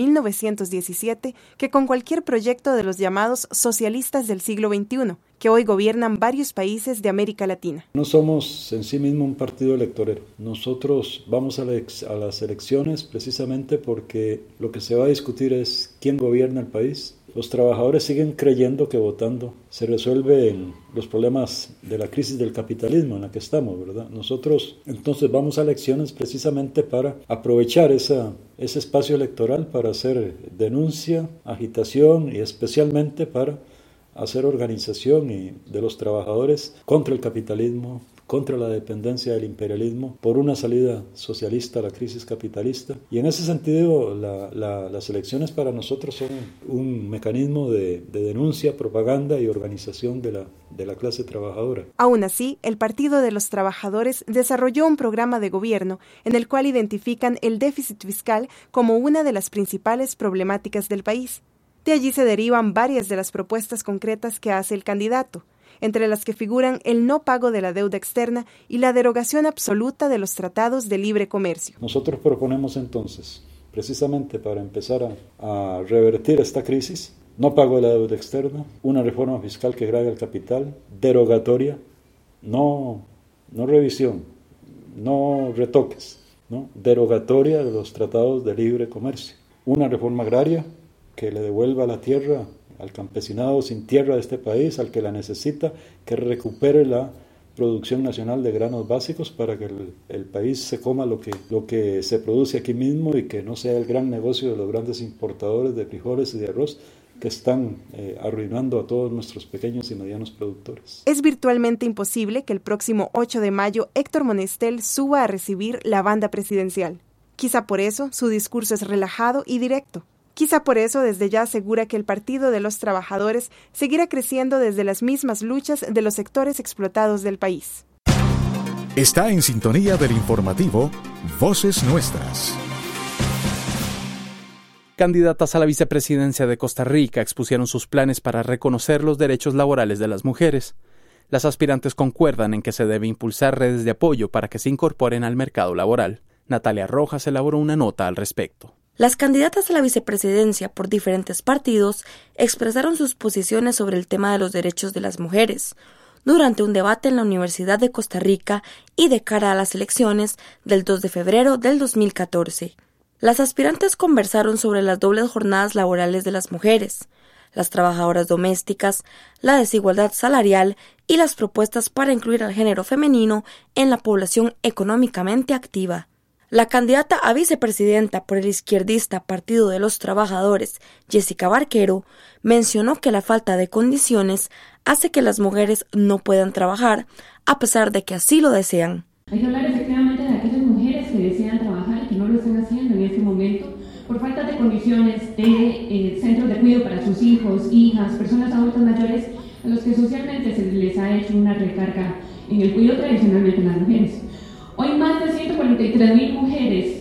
1917 que con cualquier proyecto de los llamados socialistas del siglo XXI, que hoy gobiernan varios países de América Latina. No somos en sí mismo un partido electorero. Nosotros vamos a las elecciones precisamente porque lo que se va a discutir es quién gobierna el país. Los trabajadores siguen creyendo que votando se resuelven los problemas de la crisis del capitalismo en la que estamos, ¿verdad? Nosotros entonces vamos a elecciones precisamente para aprovechar ese espacio electoral para hacer denuncia, agitación y especialmente para hacer organización de los trabajadores contra el capitalismo, contra la dependencia del imperialismo, por una salida socialista a la crisis capitalista. Y en ese sentido, las elecciones para nosotros son un mecanismo de denuncia, propaganda y organización de la clase trabajadora. Aún así, el Partido de los Trabajadores desarrolló un programa de gobierno en el cual identifican el déficit fiscal como una de las principales problemáticas del país. De allí se derivan varias de las propuestas concretas que hace el candidato, entre las que figuran el no pago de la deuda externa y la derogación absoluta de los tratados de libre comercio. Nosotros proponemos entonces, precisamente para empezar a revertir esta crisis, no pago de la deuda externa, una reforma fiscal que grave el capital, derogatoria, no revisión, no retoques, ¿no? Derogatoria de los tratados de libre comercio, una reforma agraria que le devuelva la tierra al campesinado sin tierra de este país, al que la necesita, que recupere la producción nacional de granos básicos para que el país se coma lo que se produce aquí mismo y que no sea el gran negocio de los grandes importadores de frijoles y de arroz que están arruinando a todos nuestros pequeños y medianos productores. Es virtualmente imposible que el próximo 8 de mayo Héctor Monestel suba a recibir la banda presidencial. Quizá por eso su discurso es relajado y directo. Quizá por eso desde ya asegura que el Partido de los Trabajadores seguirá creciendo desde las mismas luchas de los sectores explotados del país. Está en sintonía del informativo Voces Nuestras. Candidatas a la vicepresidencia de Costa Rica expusieron sus planes para reconocer los derechos laborales de las mujeres. Las aspirantes concuerdan en que se debe impulsar redes de apoyo para que se incorporen al mercado laboral. Natalia Rojas elaboró una nota al respecto. Las candidatas a la vicepresidencia por diferentes partidos expresaron sus posiciones sobre el tema de los derechos de las mujeres durante un debate en la Universidad de Costa Rica y de cara a las elecciones del 2 de febrero del 2014. Las aspirantes conversaron sobre las dobles jornadas laborales de las mujeres, las trabajadoras domésticas, la desigualdad salarial y las propuestas para incluir al género femenino en la población económicamente activa. La candidata a vicepresidenta por el izquierdista Partido de los Trabajadores, Jessica Barquero, mencionó que la falta de condiciones hace que las mujeres no puedan trabajar, a pesar de que así lo desean. Hay que hablar efectivamente de aquellas mujeres que desean trabajar y que no lo están haciendo en este momento por falta de condiciones de centros de cuidado para sus hijos, hijas, personas adultas mayores, a los que socialmente se les ha hecho una recarga en el cuidado tradicionalmente en las mujeres. Hoy más de 143,000 mujeres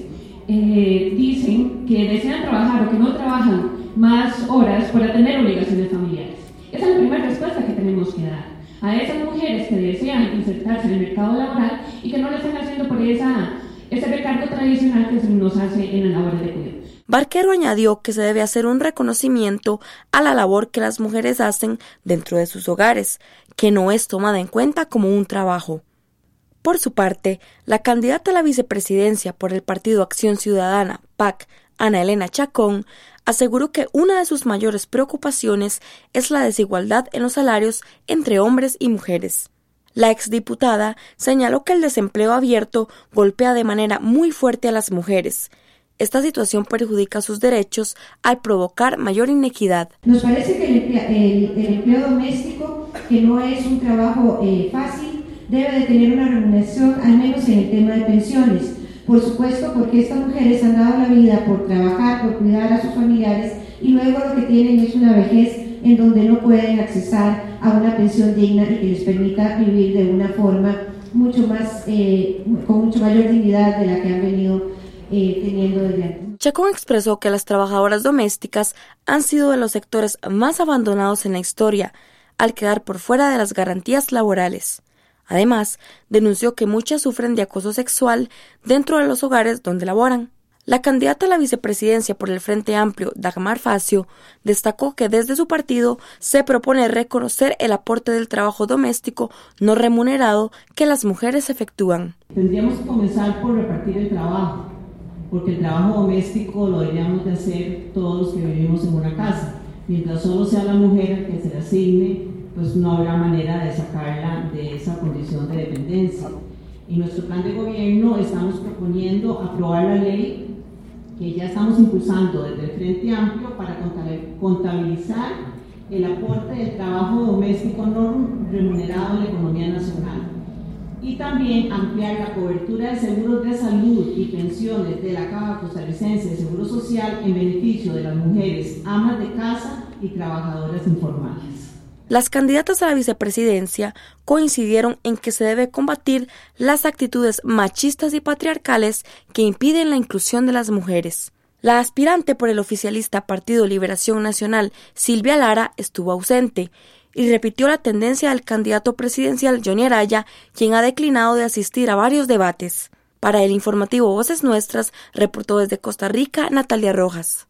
dicen que desean trabajar o que no trabajan más horas por atender obligaciones familiares. Esa es la primera respuesta que tenemos que dar a esas mujeres que desean insertarse en el mercado laboral y que no lo están haciendo por ese recargo tradicional que se nos hace en la labor de cuidado. Barquero añadió que se debe hacer un reconocimiento a la labor que las mujeres hacen dentro de sus hogares, que no es tomada en cuenta como un trabajo. Por su parte, la candidata a la vicepresidencia por el Partido Acción Ciudadana, PAC, Ana Elena Chacón, aseguró que una de sus mayores preocupaciones es la desigualdad en los salarios entre hombres y mujeres. La exdiputada señaló que el desempleo abierto golpea de manera muy fuerte a las mujeres. Esta situación perjudica sus derechos al provocar mayor inequidad. Nos parece que el empleo doméstico, que no es un trabajo fácil, debe de tener una remuneración, al menos en el tema de pensiones. Por supuesto, porque estas mujeres han dado la vida por trabajar, por cuidar a sus familiares, y luego lo que tienen es una vejez en donde no pueden accesar a una pensión digna y que les permita vivir de una forma mucho más, con mucho mayor dignidad de la que han venido teniendo desde antes. Chacón expresó que las trabajadoras domésticas han sido de los sectores más abandonados en la historia, al quedar por fuera de las garantías laborales. Además, denunció que muchas sufren de acoso sexual dentro de los hogares donde laboran. La candidata a la vicepresidencia por el Frente Amplio, Dagmar Facio, destacó que desde su partido se propone reconocer el aporte del trabajo doméstico no remunerado que las mujeres efectúan. Tendríamos que comenzar por repartir el trabajo, porque el trabajo doméstico lo deberíamos de hacer todos los que vivimos en una casa. Mientras solo sea la mujer que se le asigne, pues no habrá manera de sacarla de esa condición de dependencia. En nuestro plan de gobierno estamos proponiendo aprobar la ley que ya estamos impulsando desde el Frente Amplio para contabilizar el aporte del trabajo doméstico no remunerado en la economía nacional y también ampliar la cobertura de seguros de salud y pensiones de la Caja Costarricense de Seguro Social en beneficio de las mujeres amas de casa y trabajadoras informales. Las candidatas a la vicepresidencia coincidieron en que se debe combatir las actitudes machistas y patriarcales que impiden la inclusión de las mujeres. La aspirante por el oficialista Partido Liberación Nacional, Silvia Lara, estuvo ausente y repitió la tendencia del candidato presidencial Johnny Araya, quien ha declinado de asistir a varios debates. Para el informativo Voces Nuestras, reportó desde Costa Rica Natalia Rojas.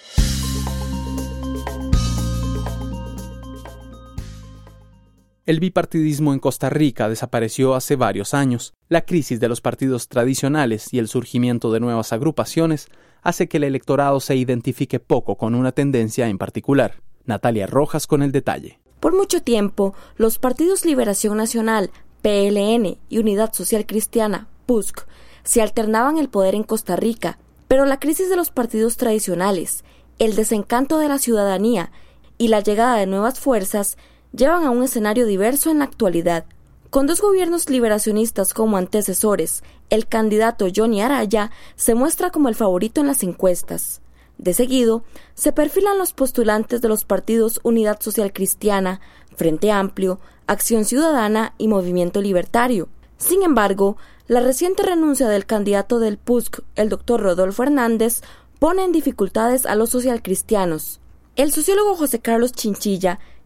El bipartidismo en Costa Rica desapareció hace varios años. La crisis de los partidos tradicionales y el surgimiento de nuevas agrupaciones hace que el electorado se identifique poco con una tendencia en particular. Natalia Rojas con el detalle. Por mucho tiempo, los partidos Liberación Nacional, PLN y Unidad Social Cristiana, PUSC, se alternaban el poder en Costa Rica, pero la crisis de los partidos tradicionales, el desencanto de la ciudadanía y la llegada de nuevas fuerzas llevan a un escenario diverso en la actualidad. Con dos gobiernos liberacionistas como antecesores, el candidato Johnny Araya se muestra como el favorito en las encuestas. De seguido, se perfilan los postulantes de los partidos Unidad Social Cristiana, Frente Amplio, Acción Ciudadana y Movimiento Libertario. Sin embargo, la reciente renuncia del candidato del PUSC, el doctor Rodolfo Hernández, pone en dificultades a los socialcristianos. El sociólogo José Carlos Chinchilla,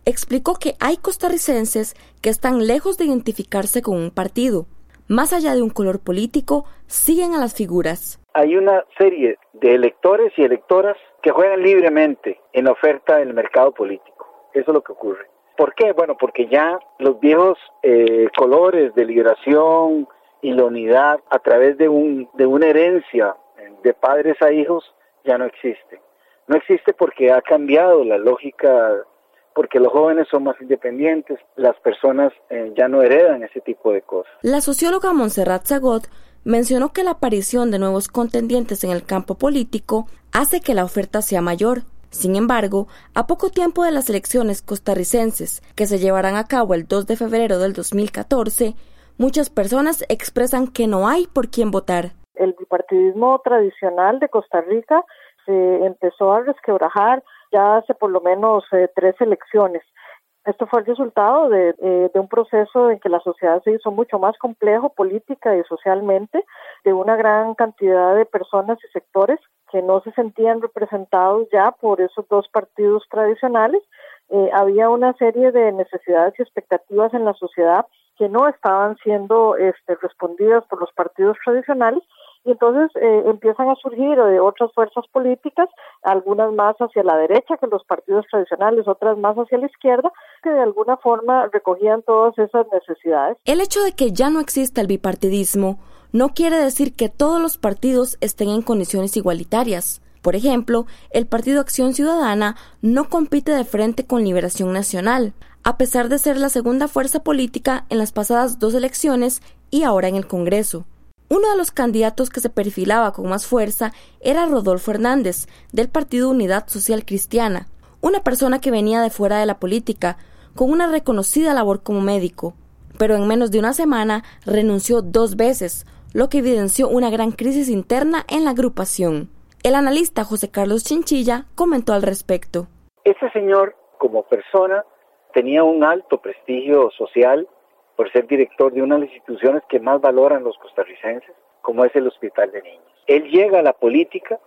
explicó que hay costarricenses que están lejos de identificarse con un partido. Más allá de un color político, siguen a las figuras. Hay una serie de electores y electoras que juegan libremente en la oferta del mercado político. Eso es lo que ocurre. ¿Por qué? Bueno, porque ya los viejos colores de liberación y la unidad a través de una herencia de padres a hijos ya no existe. No existe porque ha cambiado la lógica, porque los jóvenes son más independientes, las personas ya no heredan ese tipo de cosas. La socióloga Montserrat Zagot mencionó que la aparición de nuevos contendientes en el campo político hace que la oferta sea mayor. Sin embargo, a poco tiempo de las elecciones costarricenses, que se llevarán a cabo el 2 de febrero del 2014, muchas personas expresan que no hay por quién votar. El bipartidismo tradicional de Costa Rica se empezó a resquebrajar ya hace por lo menos 3 elecciones. Esto fue el resultado de un proceso en que la sociedad se hizo mucho más complejo política y socialmente, de una gran cantidad de personas y sectores que no se sentían representados ya por esos 2 partidos tradicionales. Había una serie de necesidades y expectativas en la sociedad que no estaban siendo respondidas por los partidos tradicionales. Y entonces empiezan a surgir otras fuerzas políticas, algunas más hacia la derecha que los partidos tradicionales, otras más hacia la izquierda, que de alguna forma recogían todas esas necesidades. El hecho de que ya no exista el bipartidismo no quiere decir que todos los partidos estén en condiciones igualitarias. Por ejemplo, el Partido Acción Ciudadana no compite de frente con Liberación Nacional, a pesar de ser la segunda fuerza política en las pasadas 2 elecciones y ahora en el Congreso. Uno de los candidatos que se perfilaba con más fuerza era Rodolfo Hernández, del Partido Unidad Social Cristiana, una persona que venía de fuera de la política, con una reconocida labor como médico, pero en menos de una semana renunció 2 veces, lo que evidenció una gran crisis interna en la agrupación. El analista José Carlos Chinchilla comentó al respecto. Ese señor, como persona, tenía un alto prestigio social por ser director de una de las instituciones que más valoran los costarricenses, como es el Hospital de Niños. Él llega a la política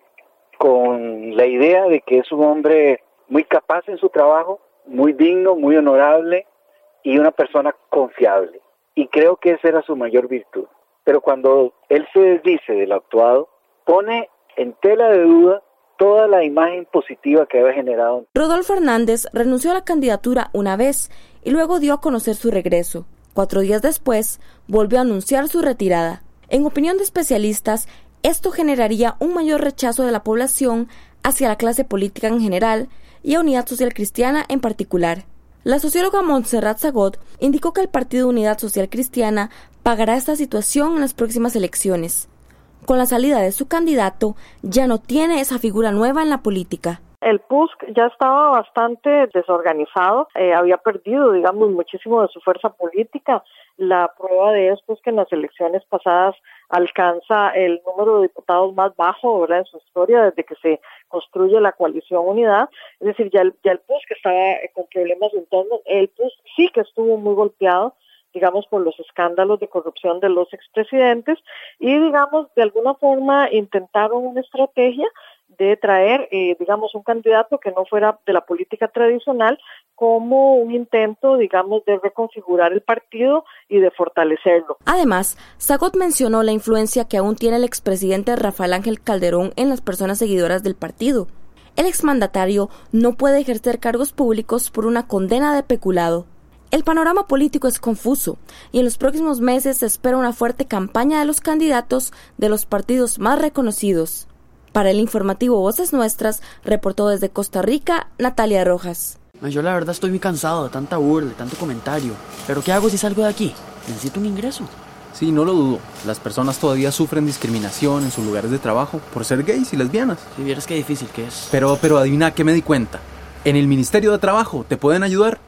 con la idea de que es un hombre muy capaz en su trabajo, muy digno, muy honorable y una persona confiable. Y creo que esa era su mayor virtud. Pero cuando él se desdice de lo actuado, pone en tela de duda toda la imagen positiva que había generado. Rodolfo Hernández renunció a la candidatura una vez y luego dio a conocer su regreso. 4 días después, volvió a anunciar su retirada. En opinión de especialistas, esto generaría un mayor rechazo de la población hacia la clase política en general y a Unidad Social Cristiana en particular. La socióloga Montserrat Zagot indicó que el Partido Unidad Social Cristiana pagará esta situación en las próximas elecciones. Con la salida de su candidato, ya no tiene esa figura nueva en la política. El PUSC ya estaba bastante desorganizado, había perdido, muchísimo de su fuerza política. La prueba de esto es que en las elecciones pasadas alcanza el número de diputados más bajo, ¿verdad?, en su historia desde que se construye la coalición Unidad. Es decir, ya el PUSC estaba con problemas internos. El PUSC sí que estuvo muy golpeado, por los escándalos de corrupción de los expresidentes y, de alguna forma intentaron una estrategia de traer, un candidato que no fuera de la política tradicional como un intento, de reconfigurar el partido y de fortalecerlo. Además, Zagot mencionó la influencia que aún tiene el expresidente Rafael Ángel Calderón en las personas seguidoras del partido. El exmandatario no puede ejercer cargos públicos por una condena de peculado. El panorama político es confuso y en los próximos meses se espera una fuerte campaña de los candidatos de los partidos más reconocidos. Para el informativo Voces Nuestras, reportó desde Costa Rica, Natalia Rojas. Yo la verdad estoy muy cansado de tanta burla, de tanto comentario. ¿Pero qué hago si salgo de aquí? Necesito un ingreso. Sí, no lo dudo. Las personas todavía sufren discriminación en sus lugares de trabajo por ser gays y lesbianas. Si vieras qué difícil que es. Pero adivina qué me di cuenta. En el Ministerio de Trabajo te pueden ayudar.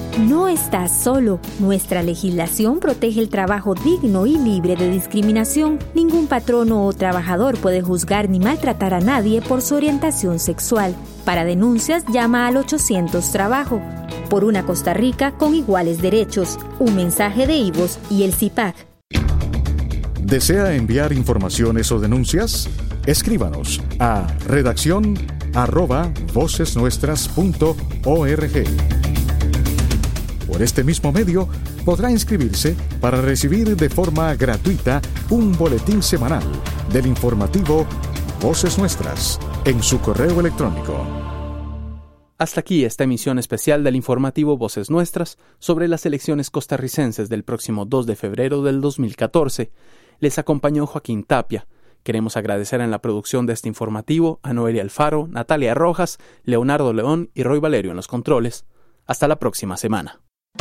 No estás solo. Nuestra legislación protege el trabajo digno y libre de discriminación. Ningún patrono o trabajador puede juzgar ni maltratar a nadie por su orientación sexual. Para denuncias, llama al 800 Trabajo. Por una Costa Rica con iguales derechos. Un mensaje de IVOS y el CIPAC. ¿Desea enviar informaciones o denuncias? Escríbanos a redacción@vocesnuestras.org. Por este mismo medio podrá inscribirse para recibir de forma gratuita un boletín semanal del informativo Voces Nuestras en su correo electrónico. Hasta aquí esta emisión especial del informativo Voces Nuestras sobre las elecciones costarricenses del próximo 2 de febrero del 2014. Les acompañó Joaquín Tapia. Queremos agradecer en la producción de este informativo a Noelia Alfaro, Natalia Rojas, Leonardo León y Roy Valerio en los controles. Hasta la próxima semana.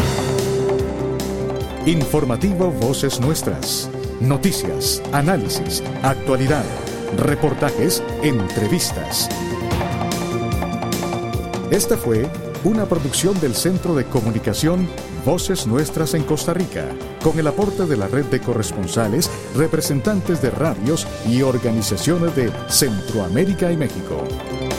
Informativo Voces Nuestras. Noticias, análisis, actualidad, reportajes, entrevistas. Esta fue una producción del Centro de Comunicación Voces Nuestras en Costa Rica, con el aporte de la red de corresponsales, representantes de radios y organizaciones de Centroamérica y México.